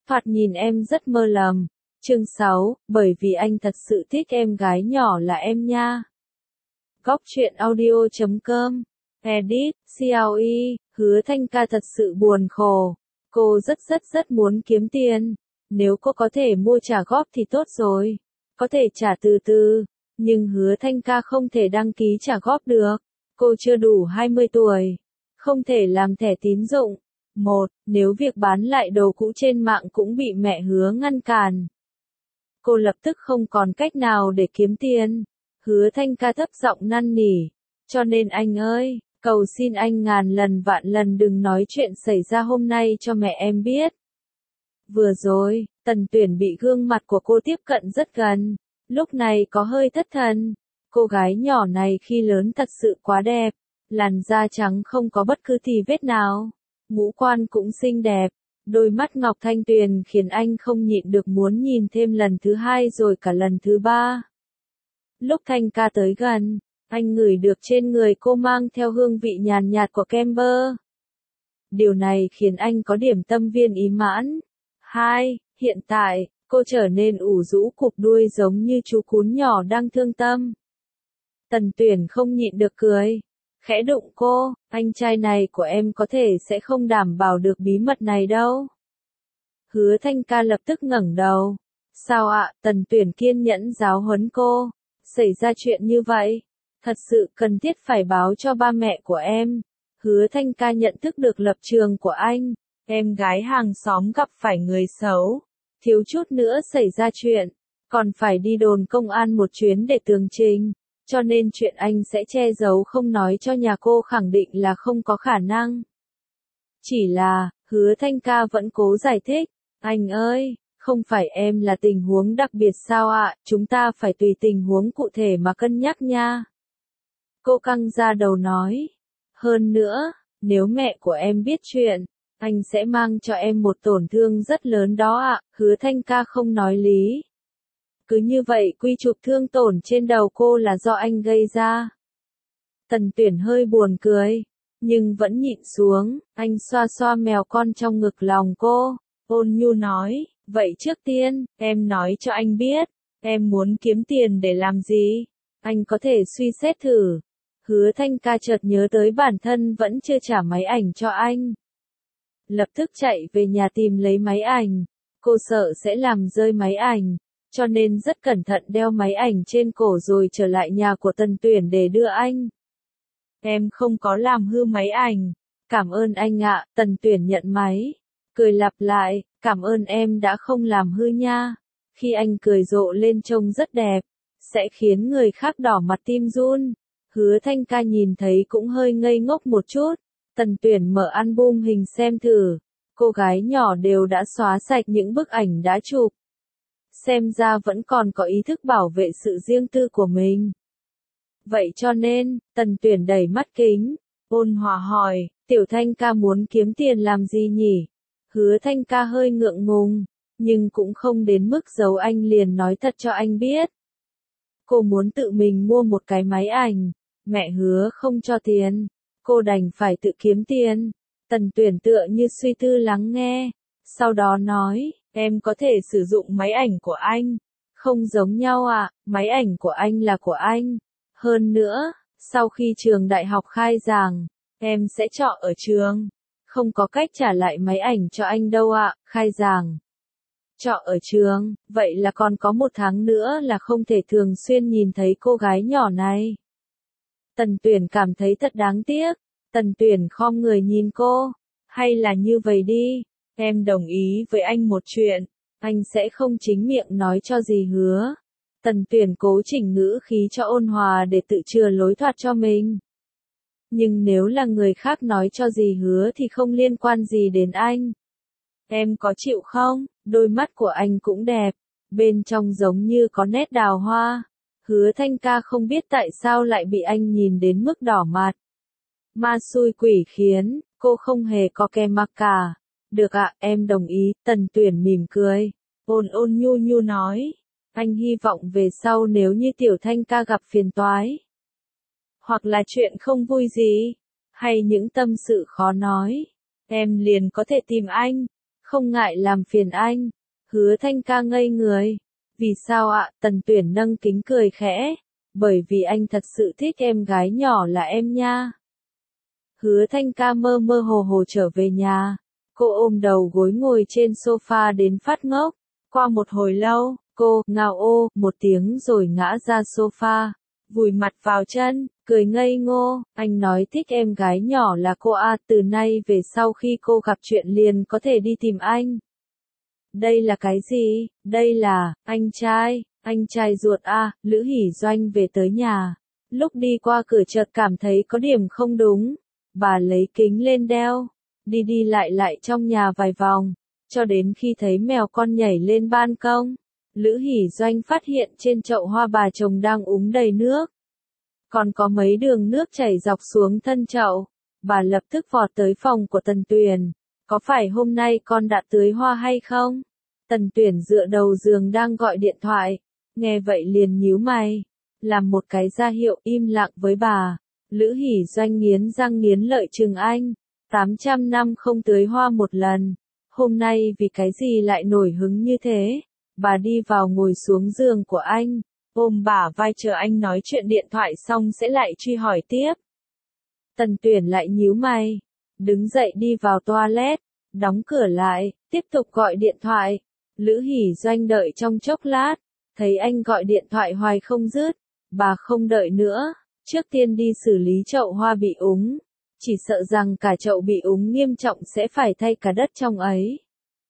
Thoạt nhìn em rất mơ lầm. Chương 6, bởi vì anh thật sự thích em gái nhỏ là em nha. Góc truyện audio.com. Edit, CLE, Hứa Thanh Ca thật sự buồn khổ. Cô rất muốn kiếm tiền. Nếu cô có thể mua trả góp thì tốt rồi. Có thể trả từ từ. Nhưng Hứa Thanh Ca không thể đăng ký trả góp được. Cô chưa đủ 20 tuổi. Không thể làm thẻ tín dụng. Nếu việc bán lại đồ cũ trên mạng cũng bị mẹ Hứa ngăn cản. Cô lập tức không còn cách nào để kiếm tiền. Hứa Thanh Ca thấp giọng năn nỉ. Cho nên anh ơi, cầu xin anh ngàn lần vạn lần đừng nói chuyện xảy ra hôm nay cho mẹ em biết. Vừa rồi, Tần Tuyển bị gương mặt của cô tiếp cận rất gần. Lúc này có hơi thất thần. Cô gái nhỏ này khi lớn thật sự quá đẹp. Làn da trắng không có bất cứ tì vết nào. Ngũ quan cũng xinh đẹp. Đôi mắt ngọc thanh tuyền khiến anh không nhịn được muốn nhìn thêm lần thứ hai rồi cả lần thứ ba. Lúc Thanh Ca tới gần, anh ngửi được trên người cô mang theo hương vị nhàn nhạt của kem bơ. Điều này khiến anh có điểm tâm viên ý mãn. 2. Hiện tại, cô trở nên ủ rũ cụp đuôi giống như chú cún nhỏ đang thương tâm. Tần Tuyển không nhịn được cười. Khẽ đụng cô, anh trai này của em có thể sẽ không đảm bảo được bí mật này đâu. Hứa Thanh Ca lập tức ngẩng đầu. Sao ạ? Tần Tuyển kiên nhẫn giáo huấn cô. Xảy ra chuyện như vậy, thật sự cần thiết phải báo cho ba mẹ của em. Hứa Thanh Ca nhận thức được lập trường của anh. Em gái hàng xóm gặp phải người xấu, thiếu chút nữa xảy ra chuyện, còn phải đi đồn công an một chuyến để tường trình. Cho nên chuyện anh sẽ che giấu không nói cho nhà cô khẳng định là không có khả năng. Chỉ là, Hứa Thanh Ca vẫn cố giải thích. Anh ơi, không phải em là tình huống đặc biệt sao ạ, chúng ta phải tùy tình huống cụ thể mà cân nhắc nha. Cô căng ra đầu nói. Hơn nữa, nếu mẹ của em biết chuyện, anh sẽ mang cho em một tổn thương rất lớn đó ạ. Hứa Thanh Ca không nói lý. Cứ như vậy quy chụp thương tổn trên đầu cô là do anh gây ra. Tần Tuyển hơi buồn cười, nhưng vẫn nhịn xuống. Anh xoa xoa mèo con trong ngực lòng cô, ôn nhu nói, vậy trước tiên, em nói cho anh biết, em muốn kiếm tiền để làm gì? Anh có thể suy xét thử. Hứa Thanh Ca chợt nhớ tới bản thân vẫn chưa trả máy ảnh cho anh. Lập tức chạy về nhà tìm lấy máy ảnh. Cô sợ sẽ làm rơi máy ảnh, cho nên rất cẩn thận đeo máy ảnh trên cổ rồi trở lại nhà của Tần Tuyển để đưa anh. Em không có làm hư máy ảnh. Cảm ơn anh ạ. Tần Tuyển nhận máy, cười lặp lại, cảm ơn em đã không làm hư nha. Khi anh cười rộ lên trông rất đẹp, sẽ khiến người khác đỏ mặt tim run. Hứa Thanh Ca nhìn thấy cũng hơi ngây ngốc một chút. Tần Tuyển mở album hình xem thử. Cô gái nhỏ đều đã xóa sạch những bức ảnh đã chụp. Xem ra vẫn còn có ý thức bảo vệ sự riêng tư của mình. Vậy cho nên, Tần Tuyển đẩy mắt kính, ôn hòa hỏi, Tiểu Thanh Ca muốn kiếm tiền làm gì nhỉ? Hứa Thanh Ca hơi ngượng ngùng, nhưng cũng không đến mức giấu anh liền nói thật cho anh biết. Cô muốn tự mình mua một cái máy ảnh, mẹ Hứa không cho tiền, cô đành phải tự kiếm tiền. Tần Tuyển tựa như suy tư lắng nghe, sau đó nói, em có thể sử dụng máy ảnh của anh. Không giống nhau ạ, máy ảnh của anh là của anh. Hơn nữa, sau khi trường đại học khai giảng, em sẽ trọ ở trường. Không có cách trả lại máy ảnh cho anh đâu ạ. Khai giảng, trọ ở trường, vậy là còn có 1 tháng nữa là không thể thường xuyên nhìn thấy cô gái nhỏ này. Tần Tuyển cảm thấy thật đáng tiếc. Tần Tuyển khom người nhìn cô. Hay là như vậy đi, em đồng ý với anh một chuyện, anh sẽ không chính miệng nói cho gì Hứa. Tần Tuyển cố chỉnh ngữ khí cho ôn hòa để tự chừa lối thoát cho mình. Nhưng nếu là người khác nói cho gì Hứa thì không liên quan gì đến anh. Em có chịu không? Đôi mắt của anh cũng đẹp, bên trong giống như có nét đào hoa. Hứa Thanh Ca không biết tại sao lại bị anh nhìn đến mức đỏ mặt. Ma xui quỷ khiến, cô không hề có kè mặc cả. Được ạ, em đồng ý. Tần Tuyển mỉm cười, ôn nhu nhu nói. Anh hy vọng về sau nếu như Tiểu Thanh Ca gặp phiền toái, hoặc là chuyện không vui gì, hay những tâm sự khó nói, em liền có thể tìm anh. Không ngại làm phiền anh. Hứa Thanh ca ngây người. Vì sao ạ? Tần Tuyển nâng kính cười khẽ. Bởi vì anh thật sự thích em gái nhỏ là em nha. Hứa Thanh ca mơ mơ hồ hồ trở về nhà. Cô ôm đầu gối ngồi trên sofa đến phát ngốc. Qua một hồi lâu, cô ngao ô một tiếng rồi ngã ra sofa, vùi mặt vào chân, cười ngây ngô. Anh nói thích em gái nhỏ là cô à, từ nay về sau khi cô gặp chuyện liền có thể đi tìm anh. Đây là cái gì? Đây là anh trai ruột à? Lữ Hỷ Doanh về tới nhà. Lúc đi qua cửa chợt cảm thấy có điểm không đúng. Bà lấy kính lên đeo, đi đi lại trong nhà vài vòng, cho đến khi thấy mèo con nhảy lên ban công. Lữ Hỷ Doanh phát hiện trên chậu hoa bà chồng đang úng đầy nước. Còn có mấy đường nước chảy dọc xuống thân chậu. Bà lập tức vọt tới phòng của Tần Tuyển. Có phải hôm nay con đã tưới hoa hay không? Tần Tuyển dựa đầu giường đang gọi điện thoại. Nghe vậy liền nhíu mày. Làm một cái ra hiệu im lặng với bà. Lữ Hỷ Doanh nghiến răng nghiến lợi chừng anh. 800 năm không tưới hoa một lần. Hôm nay vì cái gì lại nổi hứng như thế? Bà đi vào ngồi xuống giường của anh, ôm bả vai chờ anh nói chuyện điện thoại xong sẽ lại truy hỏi tiếp. Tần Tuyển lại nhíu mày, đứng dậy đi vào toilet, đóng cửa lại, tiếp tục gọi điện thoại. Lữ Hỷ Doanh đợi trong chốc lát, thấy anh gọi điện thoại hoài không dứt, bà không đợi nữa, trước tiên đi xử lý chậu hoa bị úng. Chỉ sợ rằng cả chậu bị úng nghiêm trọng sẽ phải thay cả đất trong ấy.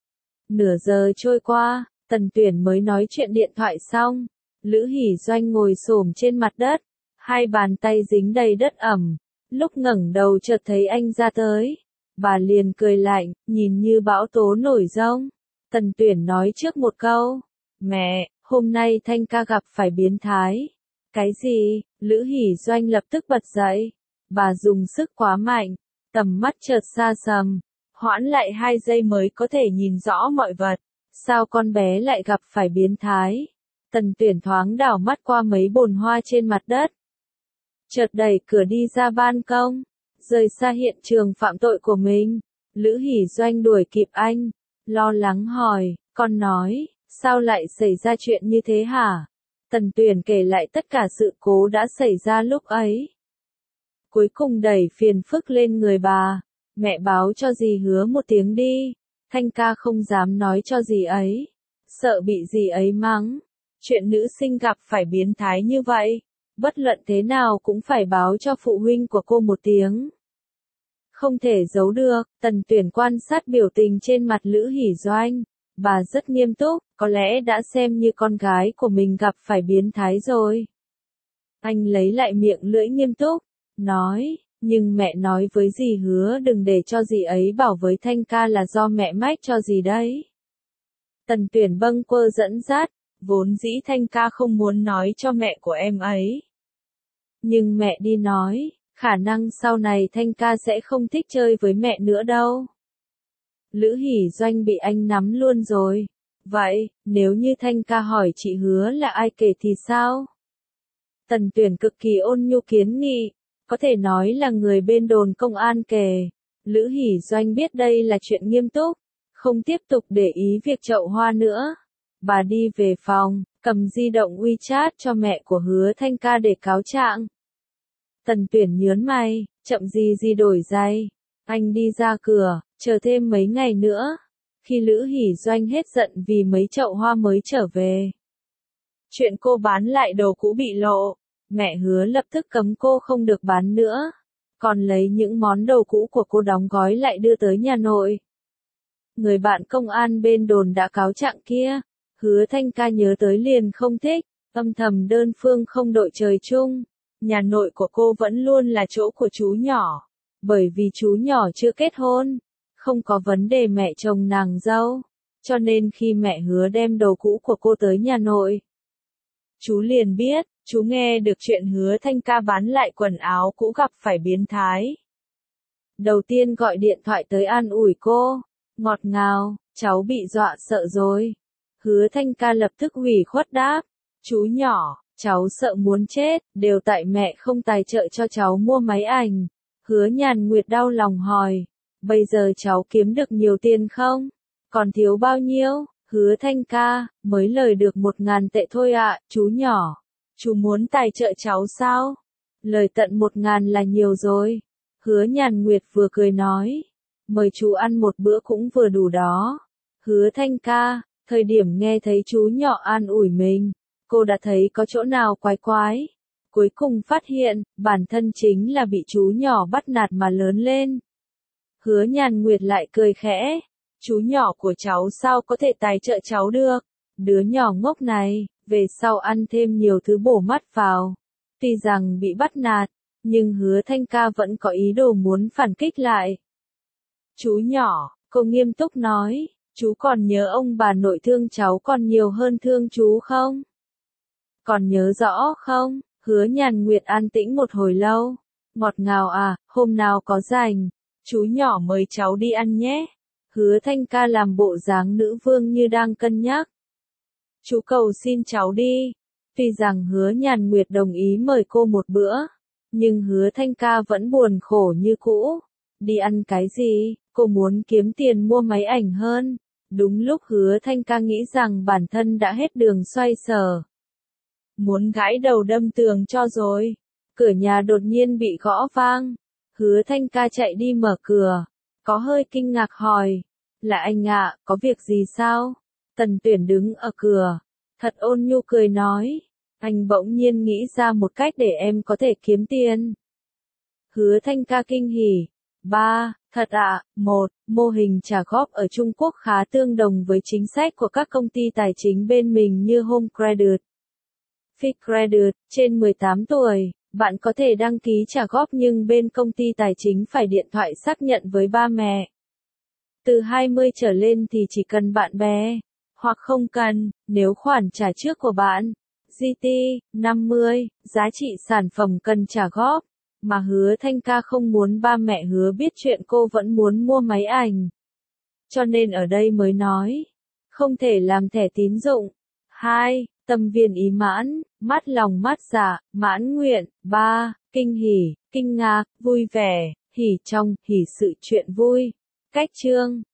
Nửa giờ trôi qua, Tần Tuyển mới nói chuyện điện thoại xong. Lữ Hỷ Doanh ngồi xổm trên mặt đất, hai bàn tay dính đầy đất ẩm. Lúc ngẩng đầu chợt thấy anh ra tới, bà liền cười lạnh, nhìn như bão tố nổi giông. Tần Tuyển nói trước một câu, mẹ, hôm nay Thanh ca gặp phải biến thái. Cái gì? Lữ Hỷ Doanh lập tức bật dậy. Bà dùng sức quá mạnh, tầm mắt chợt xa sầm, hoãn lại 2 giây mới có thể nhìn rõ mọi vật. Sao con bé lại gặp phải biến thái? Tần Tuyển thoáng đảo mắt qua mấy bồn hoa trên mặt đất. Chợt đẩy cửa đi ra ban công, rời xa hiện trường phạm tội của mình. Lữ Hỷ Doanh đuổi kịp anh, lo lắng hỏi, con nói, sao lại xảy ra chuyện như thế hả? Tần Tuyển kể lại tất cả sự cố đã xảy ra lúc ấy. Cuối cùng đẩy phiền phức lên người bà. Mẹ báo cho dì Hứa một tiếng đi. Thanh ca không dám nói cho dì ấy. Sợ bị dì ấy mắng. Chuyện nữ sinh gặp phải biến thái như vậy. Bất luận thế nào cũng phải báo cho phụ huynh của cô một tiếng. Không thể giấu được. Tần Tuyển quan sát biểu tình trên mặt Lữ Hỷ Doanh. Bà rất nghiêm túc, có lẽ đã xem như con gái của mình gặp phải biến thái rồi. Anh lấy lại miệng lưỡi nghiêm túc, nói, nhưng mẹ nói với dì Hứa đừng để cho dì ấy bảo với Thanh ca là do mẹ mách cho dì đấy. Tần Tuyển bâng quơ dẫn dắt, vốn dĩ Thanh ca không muốn nói cho mẹ của em ấy. Nhưng mẹ đi nói, khả năng sau này Thanh ca sẽ không thích chơi với mẹ nữa đâu. Lữ Hỷ Doanh bị anh nắm luôn rồi. Vậy, nếu như Thanh ca hỏi chị Hứa là ai kể thì sao? Tần Tuyển cực kỳ ôn nhu kiến nghị, có thể nói là người bên đồn công an kể. Lữ Hỷ Doanh biết đây là chuyện nghiêm túc, không tiếp tục để ý việc chậu hoa nữa. Bà đi về phòng, cầm di động WeChat cho mẹ của Hứa Thanh ca để cáo trạng. Tần Tuyển nhớn mày, chậm gì đổi giày. Anh đi ra cửa, chờ thêm mấy ngày nữa. Khi Lữ Hỷ Doanh hết giận vì mấy chậu hoa mới trở về. Chuyện cô bán lại đồ cũ bị lộ, mẹ Hứa lập tức cấm cô không được bán nữa. Còn lấy những món đồ cũ của cô đóng gói lại đưa tới nhà nội. Người bạn công an bên đồn đã cáo trạng kia. Hứa Thanh ca nhớ tới liền không thích, âm thầm đơn phương không đội trời chung. Nhà nội của cô vẫn luôn là chỗ của chú nhỏ. Bởi vì chú nhỏ chưa kết hôn, không có vấn đề mẹ chồng nàng dâu. Cho nên khi mẹ Hứa đem đồ cũ của cô tới nhà nội, chú liền biết, chú nghe được chuyện Hứa Thanh ca bán lại quần áo cũ gặp phải biến thái. Đầu tiên gọi điện thoại tới an ủi cô, ngọt ngào, cháu bị dọa sợ rồi. Hứa Thanh ca lập tức ủy khuất đáp, chú nhỏ, cháu sợ muốn chết, đều tại mẹ không tài trợ cho cháu mua máy ảnh. Hứa Nhàn Nguyệt đau lòng hỏi, bây giờ cháu kiếm được nhiều tiền không? Còn thiếu bao nhiêu? Hứa Thanh ca, mới lời được 1.000 tệ thôi ạ, chú nhỏ. Chú muốn tài trợ cháu sao? Lời tận 1.000 là nhiều rồi. Hứa Nhàn Nguyệt vừa cười nói. Mời chú ăn một bữa cũng vừa đủ đó. Hứa Thanh ca, thời điểm nghe thấy chú nhỏ an ủi mình, cô đã thấy có chỗ nào quái quái. Cuối cùng phát hiện, bản thân chính là bị chú nhỏ bắt nạt mà lớn lên. Hứa Nhàn Nguyệt lại cười khẽ. Chú nhỏ của cháu sao có thể tài trợ cháu được? Đứa nhỏ ngốc này, về sau ăn thêm nhiều thứ bổ mắt vào. Tuy rằng bị bắt nạt, nhưng Hứa Thanh ca vẫn có ý đồ muốn phản kích lại. Chú nhỏ, cô nghiêm túc nói, chú còn nhớ ông bà nội thương cháu còn nhiều hơn thương chú không? Còn nhớ rõ không? Hứa Nhàn Nguyệt an tĩnh một hồi lâu. Ngọt ngào à, hôm nào có rảnh, chú nhỏ mời cháu đi ăn nhé. Hứa Thanh ca làm bộ dáng nữ vương như đang cân nhắc. Chú cầu xin cháu đi. Tuy rằng Hứa Nhàn Nguyệt đồng ý mời cô một bữa, nhưng Hứa Thanh ca vẫn buồn khổ như cũ. Đi ăn cái gì, cô muốn kiếm tiền mua máy ảnh hơn. Đúng lúc Hứa Thanh ca nghĩ rằng bản thân đã hết đường xoay sở. Muốn gãi đầu đâm tường cho rồi. Cửa nhà đột nhiên bị gõ vang. Hứa Thanh ca chạy đi mở cửa. Có hơi kinh ngạc hỏi. Là anh ạ, có việc gì sao? Tần Tuyển đứng ở cửa. Thật ôn nhu cười nói. Anh bỗng nhiên nghĩ ra một cách để em có thể kiếm tiền. Hứa Thanh ca kinh hỉ. 3. Thật ạ. 1. Mô hình trả góp ở Trung Quốc khá tương đồng với chính sách của các công ty tài chính bên mình như Home Credit, Fit Credit. Trên 18 tuổi, bạn có thể đăng ký trả góp nhưng bên công ty tài chính phải điện thoại xác nhận với ba mẹ. Từ 20 trở lên thì chỉ cần bạn bè, hoặc không cần, nếu khoản trả trước của bạn, GT, 50, giá trị sản phẩm cần trả góp. Mà Hứa Thanh ca không muốn ba mẹ Hứa biết chuyện cô vẫn muốn mua máy ảnh. Cho nên ở đây mới nói, không thể làm thẻ tín dụng. 2. Tâm viên ý mãn, mát lòng mát dạ, mãn nguyện. 3. Kinh hỉ, kinh ngạc, vui vẻ, hỉ trong, hỉ sự chuyện vui. Cách chương